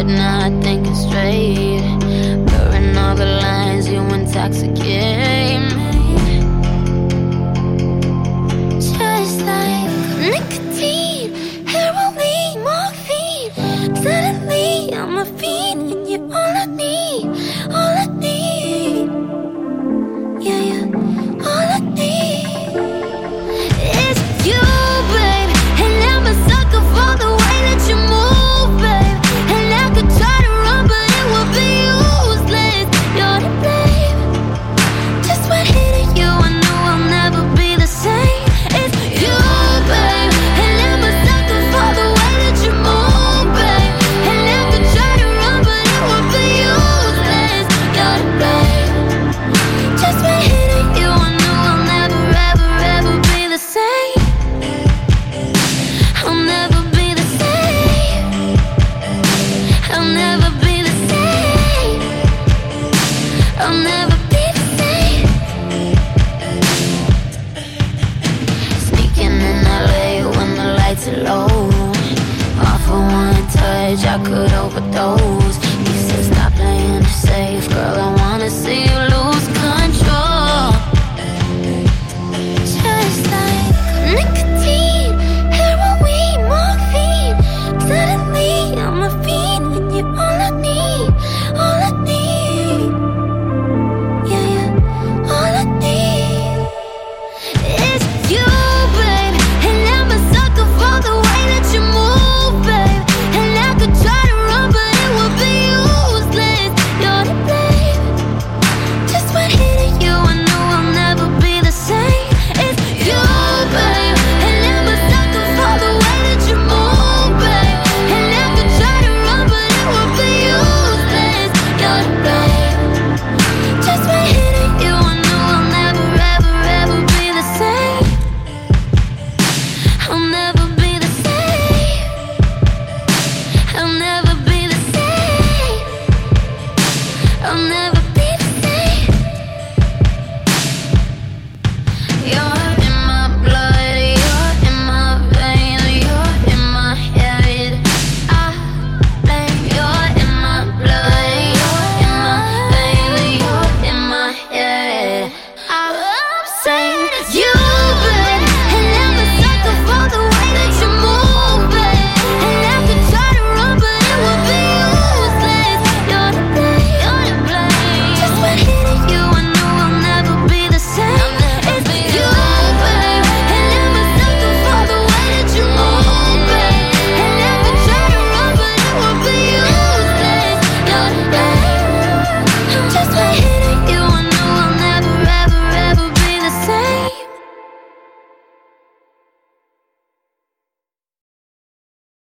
now I think it's straight. Blurring all the lines, you intoxicate me. Just like nicotine, heroin, morphine. Suddenly I'm a fiend, and you're all I need, all I need. Yeah, yeah, all I need is you, babe. And I'm a sucker for the way that you move, babe. And I could try to run, but it would be useless. You're to blame. Just when hitting you, I knew I'll never be the same. It's you, babe. And I'm a sucker for the way that you move, babe. And I could try to run, but it would be useless. You're to blame. Just when hitting you, I knew I'll never, ever, ever be the same. I'll never be the same. I'll never be the same. I'll never be the same. Sneaking in LA when the lights are low. Off for one touch, I could overdose.